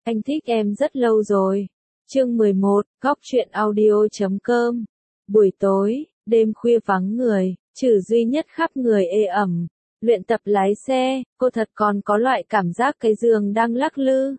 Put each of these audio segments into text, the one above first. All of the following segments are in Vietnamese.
Anh thích em rất lâu rồi. Chương 11, Góc truyện audio.com. Buổi tối, đêm khuya vắng người, trừ duy nhất khắp người ê ẩm. Luyện tập lái xe, cô thật còn có loại cảm giác cái giường đang lắc lư.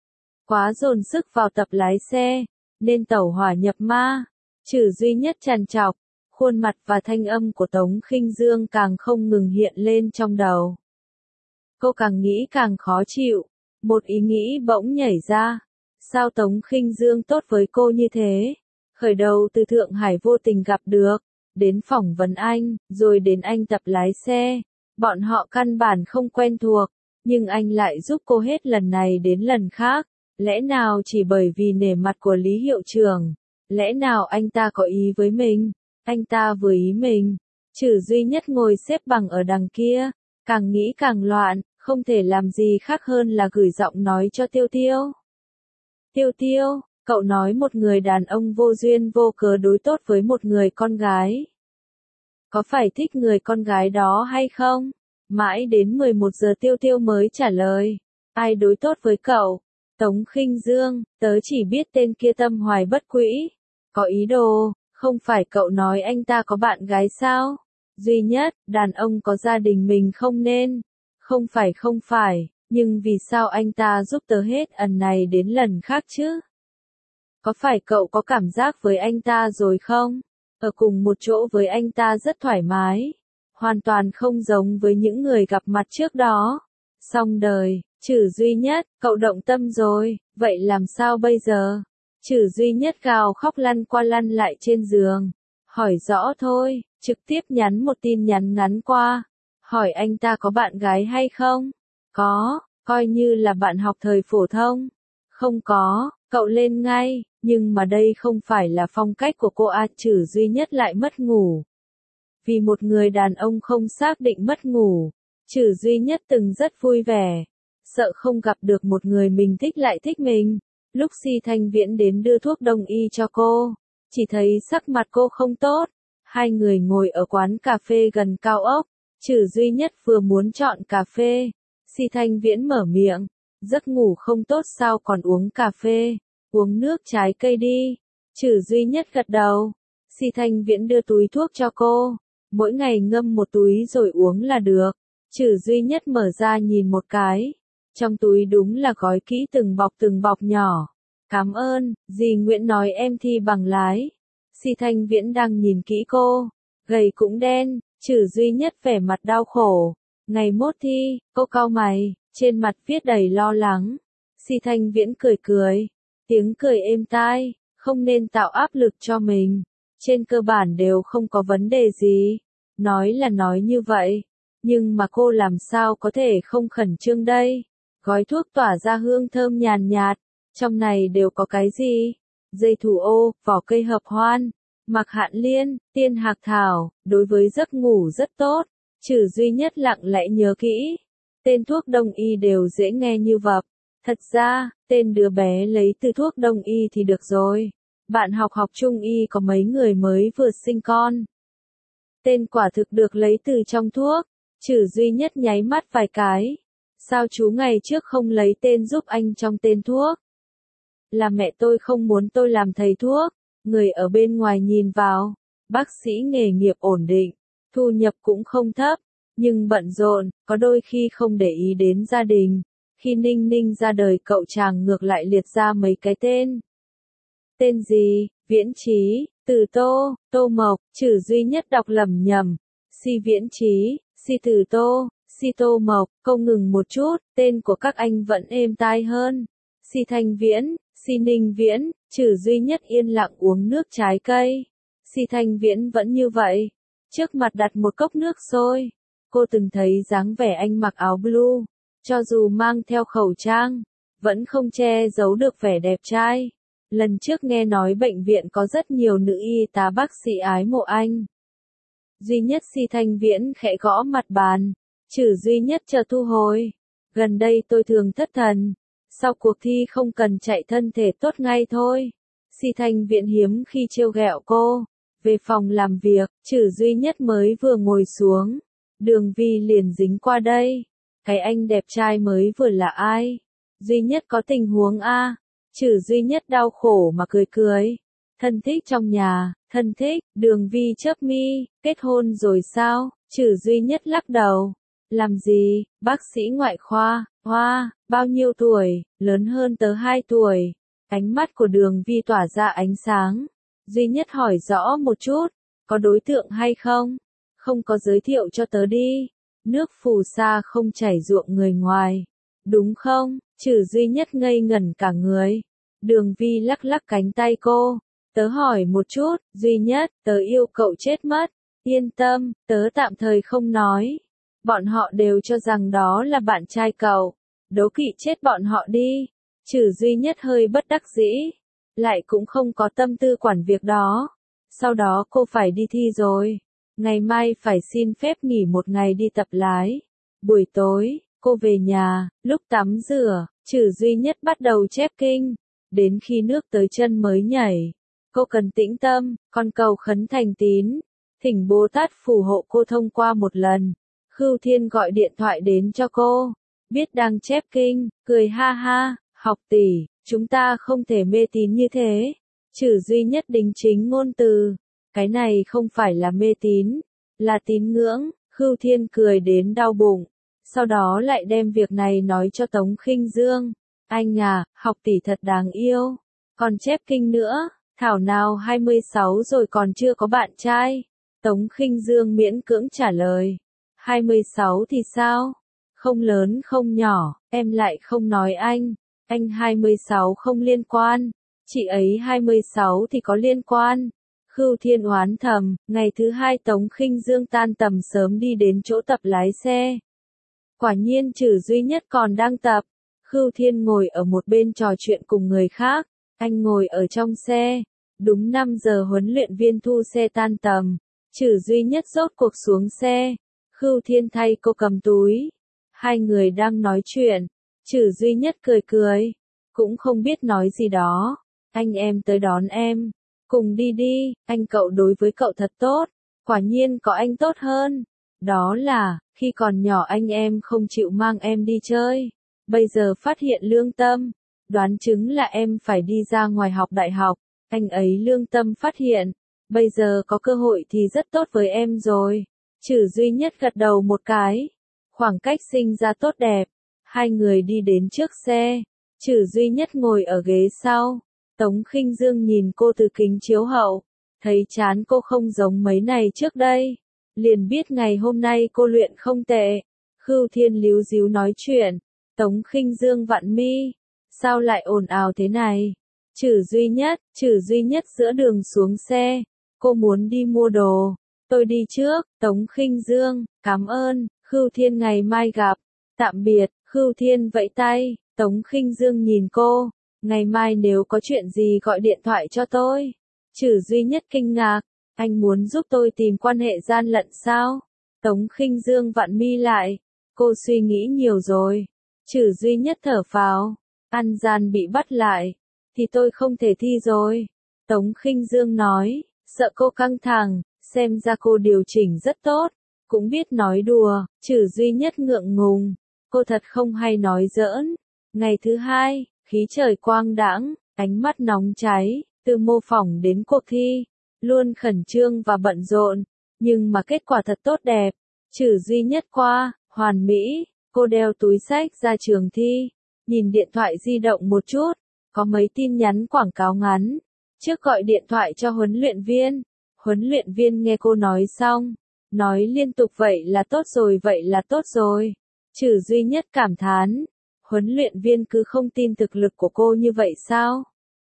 Quá dồn sức vào tập lái xe, nên tẩu hỏa nhập ma. Trừ duy nhất trằn trọc, khuôn mặt và thanh âm của Tống Khinh Dương càng không ngừng hiện lên trong đầu. Cô càng nghĩ càng khó chịu, một ý nghĩ bỗng nhảy ra. Sao Tống Khinh Dương tốt với cô như thế? Khởi đầu từ Thượng Hải vô tình gặp được, đến phỏng vấn anh, rồi đến anh tập lái xe. Bọn họ căn bản không quen thuộc, nhưng anh lại giúp cô hết lần này đến lần khác. Lẽ nào chỉ bởi vì nể mặt của Lý hiệu trưởng? Lẽ nào anh ta có ý với mình? Anh ta vừa ý mình. Trừ duy nhất ngồi xếp bằng ở đằng kia, càng nghĩ càng loạn, không thể làm gì khác hơn là gửi giọng nói cho Tiêu Tiêu. Tiêu Tiêu, cậu nói một người đàn ông vô duyên vô cớ đối tốt với một người con gái. Có phải thích người con gái đó hay không? Mãi đến 11 giờ Tiêu Tiêu mới trả lời. Ai đối tốt với cậu? Tống Khinh Dương, tớ chỉ biết tên kia tâm hoài bất quỹ. Có ý đồ, không phải cậu nói anh ta có bạn gái sao? Duy nhất, đàn ông có gia đình mình không nên. Không phải, nhưng vì sao anh ta giúp tớ hết lần này đến lần khác chứ? Có phải cậu có cảm giác với anh ta rồi không? Ở cùng một chỗ với anh ta rất thoải mái. Hoàn toàn không giống với những người gặp mặt trước đó. Xong đời, trừ duy nhất, cậu động tâm rồi, vậy làm sao bây giờ? Trừ duy nhất gào khóc lăn qua lăn lại trên giường. Hỏi rõ thôi, trực tiếp nhắn một tin nhắn ngắn qua. Hỏi anh ta có bạn gái hay không? Có, coi như là bạn học thời phổ thông. Không có, cậu lên ngay, nhưng mà đây không phải là phong cách của cô à. Trừ duy nhất lại mất ngủ. Vì một người đàn ông không xác định mất ngủ, trừ duy nhất từng rất vui vẻ. Sợ không gặp được một người mình thích lại thích mình. Lúc Si Thanh Viễn đến đưa thuốc đông y cho cô, chỉ thấy sắc mặt cô không tốt. Hai người ngồi ở quán cà phê gần cao ốc. Trừ duy nhất vừa muốn chọn cà phê, Si Thanh Viễn mở miệng, giấc ngủ không tốt sao còn uống cà phê, uống nước trái cây đi. Trừ duy nhất gật đầu, Si Thanh Viễn đưa túi thuốc cho cô, mỗi ngày ngâm một túi rồi uống là được. Trừ duy nhất mở ra nhìn một cái, trong túi đúng là gói kỹ từng bọc nhỏ. Cảm ơn, dì Nguyễn nói em thi bằng lái. Si Thanh Viễn đang nhìn kỹ cô, gầy cũng đen. Trừ duy nhất vẻ mặt đau khổ. Ngày mốt thi, cô cau mày, trên mặt viết đầy lo lắng. Si Thanh Viễn cười, tiếng cười êm tai, không nên tạo áp lực cho mình. Trên cơ bản đều không có vấn đề gì. Nói là nói như vậy, nhưng mà cô làm sao có thể không khẩn trương đây? Gói thuốc tỏa ra hương thơm nhàn nhạt, trong này đều có cái gì? Dây thủ ô, vỏ cây hợp hoan, mạc hạn liên, tiên hạc thảo, đối với giấc ngủ rất tốt. Trừ duy nhất lặng lẽ nhớ kỹ. Tên thuốc đông y đều dễ nghe như vập. Thật ra, tên đứa bé lấy từ thuốc đông y thì được rồi. Bạn học trung y có mấy người mới vừa sinh con. Tên quả thực được lấy từ trong thuốc. Trừ duy nhất nháy mắt vài cái. Sao chú ngày trước không lấy tên giúp anh trong tên thuốc? Là mẹ tôi không muốn tôi làm thầy thuốc. Người ở bên ngoài nhìn vào, bác sĩ nghề nghiệp ổn định, thu nhập cũng không thấp, nhưng bận rộn, có đôi khi không để ý đến gia đình. Khi Ninh Ninh ra đời cậu chàng ngược lại liệt ra mấy cái tên. Tên gì? Viễn Chí, Từ Tô, Tô Mộc. Trừ duy nhất đọc lầm nhầm. Si Viễn Chí, Si Từ Tô, Si Tô Mộc. Câu ngừng một chút, tên của các anh vẫn êm tai hơn. Si Thanh Viễn, Si Ninh Viễn. Trừ duy nhất yên lặng uống nước trái cây. Si Thanh Viễn vẫn như vậy. Trước mặt đặt một cốc nước sôi. Cô từng thấy dáng vẻ anh mặc áo blue, cho dù mang theo khẩu trang, vẫn không che giấu được vẻ đẹp trai. Lần trước nghe nói bệnh viện có rất nhiều nữ y tá bác sĩ ái mộ anh. Duy nhất Si Thanh Viễn khẽ gõ mặt bàn. Trừ duy nhất chờ thu hồi. Gần đây tôi thường thất thần. Sau cuộc thi không cần chạy thân thể tốt ngay thôi. Si Thanh Viễn hiếm khi trêu ghẹo cô. Về phòng làm việc, Trừ duy nhất mới vừa ngồi xuống. Đường Vi liền dính qua đây. Cái anh đẹp trai mới vừa là ai? Duy Nhất có tình huống a. Trừ Duy Nhất đau khổ mà cười cười. Thân thích trong nhà, thân thích, Đường Vi chớp mi, kết hôn rồi sao? Trừ Duy Nhất lắc đầu. Làm gì? Bác sĩ ngoại khoa, hoa, bao nhiêu tuổi, lớn hơn tớ 2 tuổi. Ánh mắt của Đường Vi tỏa ra ánh sáng. Duy Nhất hỏi rõ một chút, có đối tượng hay không? Không có giới thiệu cho tớ đi. Nước phù sa không chảy ruộng người ngoài. Đúng không? Trừ Duy Nhất ngây ngẩn cả người. Đường Vi lắc lắc cánh tay cô. Tớ hỏi một chút, Duy Nhất, tớ yêu cậu chết mất. Yên tâm, tớ tạm thời không nói. Bọn họ đều cho rằng đó là bạn trai cậu. Đố kỵ chết bọn họ đi. Trừ Duy Nhất hơi bất đắc dĩ. Lại cũng không có tâm tư quản việc đó. Sau đó cô phải đi thi rồi. Ngày mai phải xin phép nghỉ một ngày đi tập lái. Buổi tối, cô về nhà, lúc tắm rửa, Trừ Duy Nhất bắt đầu chép kinh. Đến khi nước tới chân mới nhảy. Cô cần tĩnh tâm, con cầu khấn thành tín. Thỉnh Bồ Tát phù hộ cô thông qua một lần. Khưu Thiên gọi điện thoại đến cho cô. Biết đang chép kinh, cười ha ha, học tỷ, chúng ta không thể mê tín như thế. Trừ Duy Nhất đính chính ngôn từ. Cái này không phải là mê tín, là tín ngưỡng. Khưu Thiên cười đến đau bụng. Sau đó lại đem việc này nói cho Tống Khinh Dương. Anh à, học tỷ thật đáng yêu. Còn chép kinh nữa, thảo nào 26 rồi còn chưa có bạn trai. Tống Khinh Dương miễn cưỡng trả lời. 26 thì sao? Không lớn không nhỏ, em lại không nói anh. Anh 26 không liên quan. Chị ấy 26 thì có liên quan. Khưu Thiên oán thầm, ngày thứ 2 Tống Khinh Dương tan tầm sớm đi đến chỗ tập lái xe. Quả nhiên Trừ Duy Nhất còn đang tập. Khưu Thiên ngồi ở một bên trò chuyện cùng người khác. Anh ngồi ở trong xe. Đúng 5 giờ huấn luyện viên thu xe tan tầm. Trừ Duy Nhất rốt cuộc xuống xe. Khưu Thiên thay cô cầm túi. Hai người đang nói chuyện. Trừ Duy Nhất cười cười. Cũng không biết nói gì đó. Anh em tới đón em. Cùng đi đi, anh cậu đối với cậu thật tốt. Quả nhiên có anh tốt hơn. Đó là, khi còn nhỏ anh em không chịu mang em đi chơi. Bây giờ phát hiện lương tâm. Đoán chứng là em phải đi ra ngoài học đại học. Anh ấy lương tâm phát hiện. Bây giờ có cơ hội thì rất tốt với em rồi. Trừ Duy Nhất gật đầu một cái. Khoảng cách sinh ra tốt đẹp. Hai người đi đến trước xe. Trừ Duy Nhất ngồi ở ghế sau. Tống Khinh Dương nhìn cô từ kính chiếu hậu. Thấy chán cô không giống mấy này trước đây. Liền biết ngày hôm nay cô luyện không tệ. Khưu Thiên líu díu nói chuyện. Tống Khinh Dương vặn mi. Sao lại ồn ào thế này? Trừ Duy Nhất giữa đường xuống xe. Cô muốn đi mua đồ. Tôi đi trước. Tống Khinh Dương, cảm ơn. Khưu Thiên ngày mai gặp. Tạm biệt. Khưu Thiên vẫy tay. Tống Khinh Dương nhìn cô. Ngày mai nếu có chuyện gì gọi điện thoại cho tôi. Trừ Duy Nhất kinh ngạc. Anh muốn giúp tôi tìm quan hệ gian lận sao? Tống Khinh Dương vặn mi lại. Cô suy nghĩ nhiều rồi. Trừ Duy Nhất thở phào. Ăn gian bị bắt lại. Thì tôi không thể thi rồi. Tống Khinh Dương nói. Sợ cô căng thẳng. Xem ra cô điều chỉnh rất tốt. Cũng biết nói đùa. Trừ Duy Nhất ngượng ngùng. Cô thật không hay nói giỡn. Ngày thứ 2. Khí trời quang đãng, ánh mắt nóng cháy, từ mô phỏng đến cuộc thi, luôn khẩn trương và bận rộn, nhưng mà kết quả thật tốt đẹp. Trừ Duy Nhất qua, hoàn mỹ, cô đeo túi xách ra trường thi, nhìn điện thoại di động một chút, có mấy tin nhắn quảng cáo ngắn. Trước gọi điện thoại cho huấn luyện viên nghe cô nói xong, nói liên tục vậy là tốt rồi. Trừ Duy Nhất cảm thán. Huấn luyện viên cứ không tin thực lực của cô như vậy sao?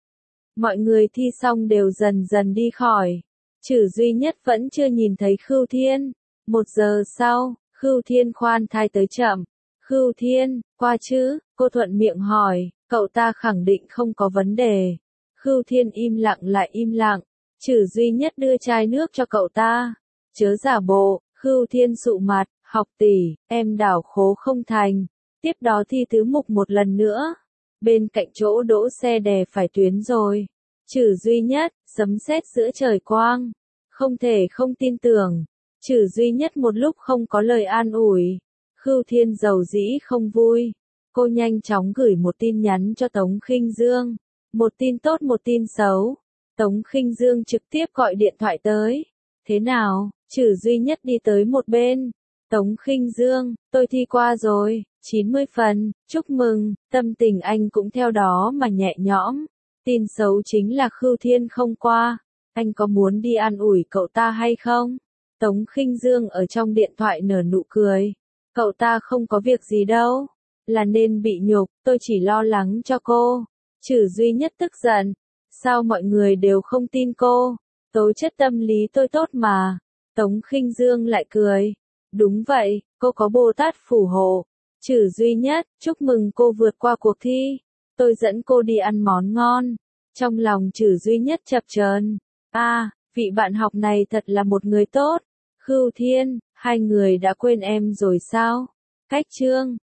Mọi người thi xong đều dần dần đi khỏi. Trừ Duy Nhất vẫn chưa nhìn thấy Khưu Thiên. 1 giờ sau, Khưu Thiên khoan thai tới chậm. Khưu Thiên, qua chứ? Cô thuận miệng hỏi, cậu ta khẳng định không có vấn đề. Khưu Thiên im lặng lại im lặng. Trừ Duy Nhất đưa chai nước cho cậu ta. Chớ giả bộ. Khưu Thiên sụ mặt, học tỷ, em đảo khố không thành. Tiếp đó thi tứ mục một lần nữa. Bên cạnh chỗ đỗ xe đè phải tuyến rồi. Trừ Duy Nhất, sấm sét giữa trời quang. Không thể không tin tưởng. Trừ Duy Nhất một lúc không có lời an ủi. Khưu Thiên giàu dĩ không vui. Cô nhanh chóng gửi một tin nhắn cho Tống Khinh Dương. Một tin tốt một tin xấu. Tống Khinh Dương trực tiếp gọi điện thoại tới. Thế nào? Trử Duy Nhất đi tới một bên. Tống Khinh Dương, tôi thi qua rồi, 90 phần, chúc mừng, tâm tình anh cũng theo đó mà nhẹ nhõm. Tin xấu chính là Khưu Thiên không qua. Anh có muốn đi an ủi cậu ta hay không? Tống Khinh Dương ở trong điện thoại nở nụ cười. Cậu ta không có việc gì đâu. Là nên bị nhục, tôi chỉ lo lắng cho cô. Trử Duy Nhất tức giận. Sao mọi người đều không tin cô? Tố chất tâm lý tôi tốt mà. Tống Khinh Dương lại cười. Đúng vậy, cô có Bồ Tát phù hộ. Trử Duy Nhất, chúc mừng cô vượt qua cuộc thi. Tôi dẫn cô đi ăn món ngon. Trong lòng Trử Duy Nhất chập chờn. Vị bạn học này thật là một người tốt. Khưu Thiên, hai người đã quên em rồi sao? Cách chương